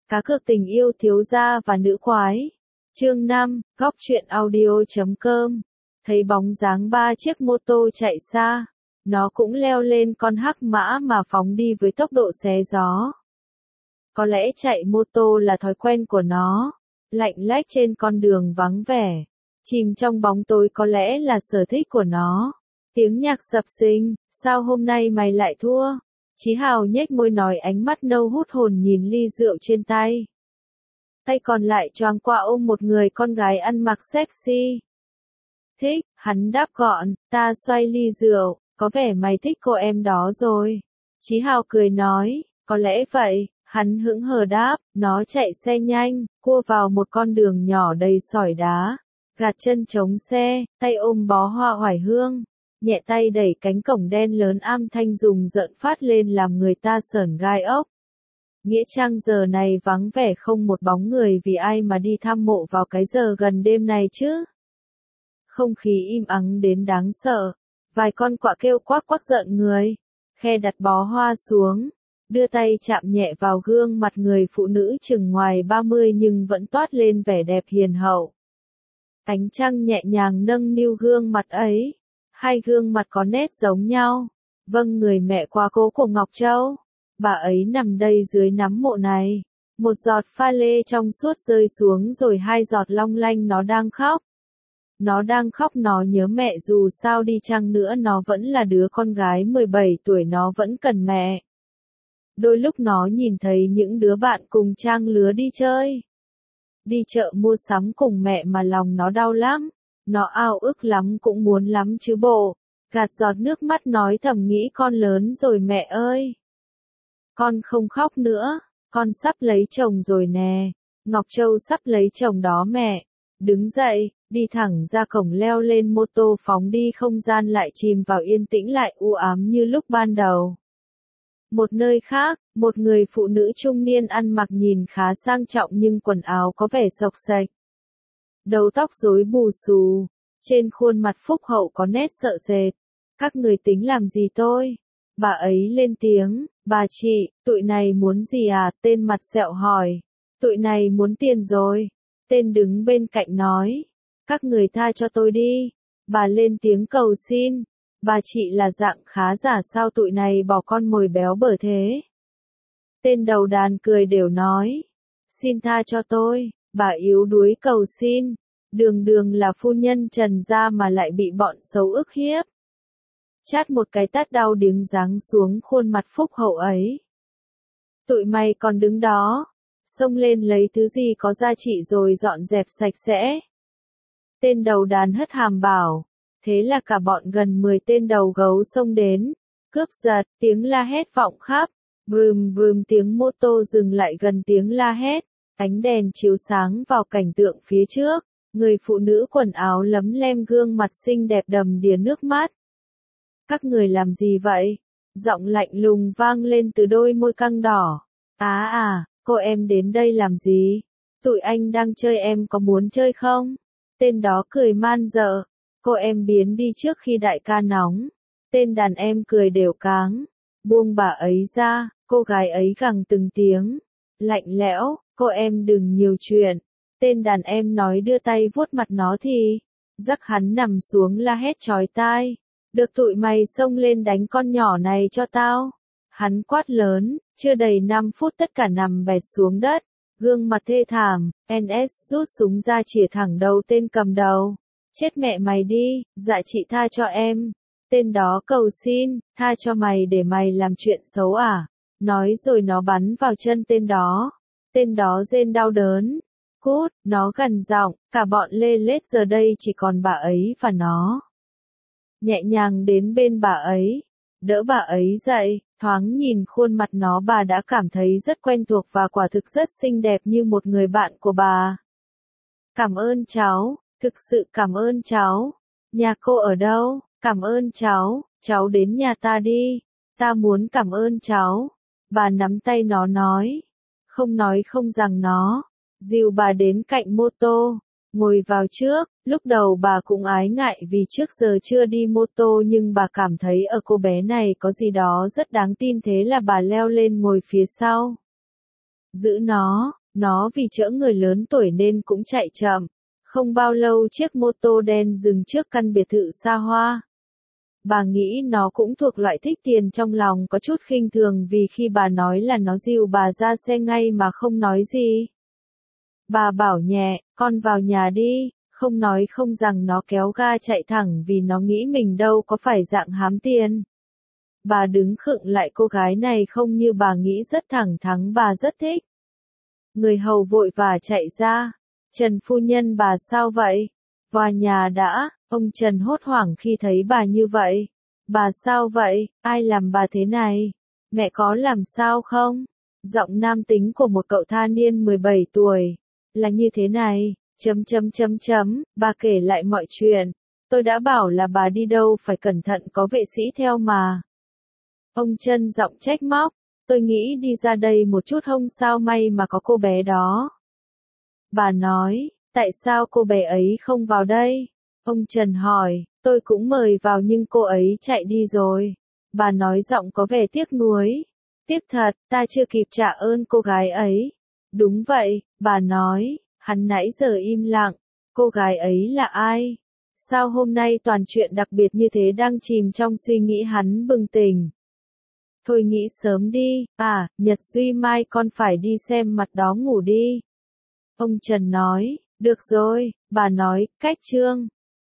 Cá cược tình yêu thiếu gia và nữ quái. Chương 5, góc truyện audio.com. Thấy bóng dáng 3 chiếc mô tô chạy xa, nó cũng leo lên con hắc mã mà phóng đi với tốc độ xé gió. Có lẽ chạy mô tô là thói quen của nó, lạnh lẽo trên con đường vắng vẻ, chìm trong bóng tối có lẽ là sở thích của nó. Tiếng nhạc sập sình, sao hôm nay mày lại thua? Chí Hào nhếch môi nói, ánh mắt nâu hút hồn nhìn ly rượu trên tay. Tay còn lại choàng qua ôm một người con gái ăn mặc sexy. Thích, hắn đáp gọn, ta xoay ly rượu, có vẻ mày thích cô em đó rồi. Chí Hào cười nói, có lẽ vậy, hắn hững hờ đáp, nó chạy xe nhanh, cua vào một con đường nhỏ đầy sỏi đá, gạt chân chống xe, tay ôm bó hoa oải hương, nhẹ tay đẩy cánh cổng đen lớn, âm thanh rùng rợn phát lên làm người ta sởn gai ốc. Nghĩa trang giờ này vắng vẻ không một bóng người, vì ai mà đi thăm mộ vào cái giờ gần đêm này chứ? Không khí im ắng đến đáng sợ, vài con quạ kêu quắc quắc rợn người. Khe đặt bó hoa xuống, đưa tay chạm nhẹ vào gương mặt người phụ nữ chừng ngoài 30 nhưng vẫn toát lên vẻ đẹp hiền hậu. Ánh trăng nhẹ nhàng nâng niu gương mặt ấy, hai gương mặt có nét giống nhau. Vâng, người mẹ quá cố của Ngọc Châu. Bà ấy nằm đây dưới nắm mộ này. Một giọt pha lê trong suốt rơi xuống rồi hai giọt long lanh. Nó đang khóc. Nó đang khóc, nó nhớ mẹ, dù sao đi chăng nữa nó vẫn là đứa con gái 17 tuổi, nó vẫn cần mẹ. Đôi lúc nó nhìn thấy những đứa bạn cùng trang lứa đi chơi, đi chợ mua sắm cùng mẹ mà lòng nó đau lắm. Nó ao ước lắm, cũng muốn lắm chứ bộ. Gạt giọt nước mắt nói thầm, nghĩ con lớn rồi mẹ ơi. Con không khóc nữa, con sắp lấy chồng rồi nè. Ngọc Châu sắp lấy chồng đó mẹ. Đứng dậy, đi thẳng ra cổng, leo lên mô tô phóng đi. Không gian lại chìm vào yên tĩnh, lại u ám như lúc ban đầu. Một nơi khác, một người phụ nữ trung niên ăn mặc nhìn khá sang trọng nhưng quần áo có vẻ xộc xệch. Đầu tóc rối bù xù, trên khuôn mặt phúc hậu có nét sợ sệt. Các người tính làm gì tôi? Bà ấy lên tiếng, bà chị, tụi này muốn gì à? Tên mặt sẹo hỏi. Tụi này muốn tiền rồi. Tên đứng bên cạnh nói, các người tha cho tôi đi. Bà lên tiếng cầu xin. Bà chị là dạng khá giả sao tụi này bỏ con mồi béo bở thế? Tên đầu đàn cười đều nói, xin tha cho tôi. Bà yếu đuối cầu xin. Đường đường là phu nhân Trần gia mà lại bị bọn xấu ức hiếp. Chát một cái tát đau điếng giáng xuống khuôn mặt phúc hậu ấy. Tụi mày còn đứng đó, xông lên lấy thứ gì có giá trị rồi dọn dẹp sạch sẽ. Tên đầu đàn hất hàm bảo. Thế là cả bọn gần 10 tên đầu gấu xông đến, cướp giật, tiếng la hét vọng khắp. Brum brum, tiếng mô tô dừng lại gần tiếng la hét. Ánh đèn chiếu sáng vào cảnh tượng phía trước. Người phụ nữ quần áo lấm lem, gương mặt xinh đẹp đầm đìa nước mắt. Các người làm gì vậy? Giọng lạnh lùng vang lên từ đôi môi căng đỏ. Cô em đến đây làm gì? Tụi anh đang chơi, em có muốn chơi không? Tên đó cười man dợ. Cô em biến đi trước khi đại ca nóng. Tên đàn em cười đều cáng. Buông bà ấy ra, cô gái ấy gằn từng tiếng. Lạnh lẽo, cô em đừng nhiều chuyện. Tên đàn em nói, đưa tay vuốt mặt nó thì. Rắc hắn nằm xuống la hét chói tai. Được, tụi mày xông lên đánh con nhỏ này cho tao. Hắn quát lớn, chưa đầy 5 phút tất cả nằm bẹp xuống đất. Gương mặt thê thảm, NS rút súng ra chĩa thẳng đầu tên cầm đầu. Chết mẹ mày đi, dạ chị tha cho em. Tên đó cầu xin, tha cho mày để mày làm chuyện xấu à? Nói rồi nó bắn vào chân tên đó. Tên đó rên đau đớn. Cút, nó gằn giọng, cả bọn lê lết giờ đây chỉ còn bà ấy và nó. Nhẹ nhàng đến bên bà ấy, đỡ bà ấy dậy, thoáng nhìn khuôn mặt nó bà đã cảm thấy rất quen thuộc và quả thực rất xinh đẹp như một người bạn của bà. Cảm ơn cháu, thực sự cảm ơn cháu. Nhà cô ở đâu? Cảm ơn cháu đến nhà ta đi. Ta muốn cảm ơn cháu. Bà nắm tay nó nói không rằng nó. Dìu bà đến cạnh mô tô, ngồi vào trước. Lúc đầu bà cũng ái ngại vì trước giờ chưa đi mô tô, nhưng bà cảm thấy ở cô bé này có gì đó rất đáng tin, thế là bà leo lên ngồi phía sau. Giữ nó, Nó vì chở người lớn tuổi nên cũng chạy chậm. Không bao lâu chiếc mô tô đen dừng trước căn biệt thự xa hoa. Bà nghĩ nó cũng thuộc loại thích tiền, trong lòng có chút khinh thường vì khi bà nói là nó dìu bà ra xe ngay mà không nói gì. Bà bảo nhẹ, con vào nhà đi, không nói không rằng nó kéo ga chạy thẳng vì nó nghĩ mình đâu có phải dạng hám tiền. Bà đứng khựng lại, cô gái này không như bà nghĩ rất thẳng thắn, bà rất thích. Người hầu vội vã chạy ra. Trần phu nhân, bà sao vậy? Vào nhà đã. Ông Trần hốt hoảng khi thấy bà như vậy. Bà sao vậy? Ai làm bà thế này? Mẹ có làm sao không? Giọng nam tính của một cậu thanh niên 17 tuổi. Là như thế này, bà kể lại mọi chuyện. Tôi đã bảo là bà đi đâu phải cẩn thận, có vệ sĩ theo mà. Ông Trân giọng trách móc. Tôi nghĩ đi ra đây một chút không sao, may mà có cô bé đó. Bà nói, tại sao cô bé ấy không vào đây? Ông Trần hỏi, tôi cũng mời vào nhưng cô ấy chạy đi rồi. Bà nói giọng có vẻ tiếc nuối. Tiếc thật, ta chưa kịp trả ơn cô gái ấy. Đúng vậy, bà nói, hắn nãy giờ im lặng. Cô gái ấy là ai? Sao hôm nay toàn chuyện đặc biệt như thế? Đang chìm trong suy nghĩ, hắn bừng tỉnh. Thôi nghĩ sớm đi, Nhật Duy, mai con phải đi xem mặt đó, ngủ đi. Ông Trần nói, được rồi, bà nói, cách chương.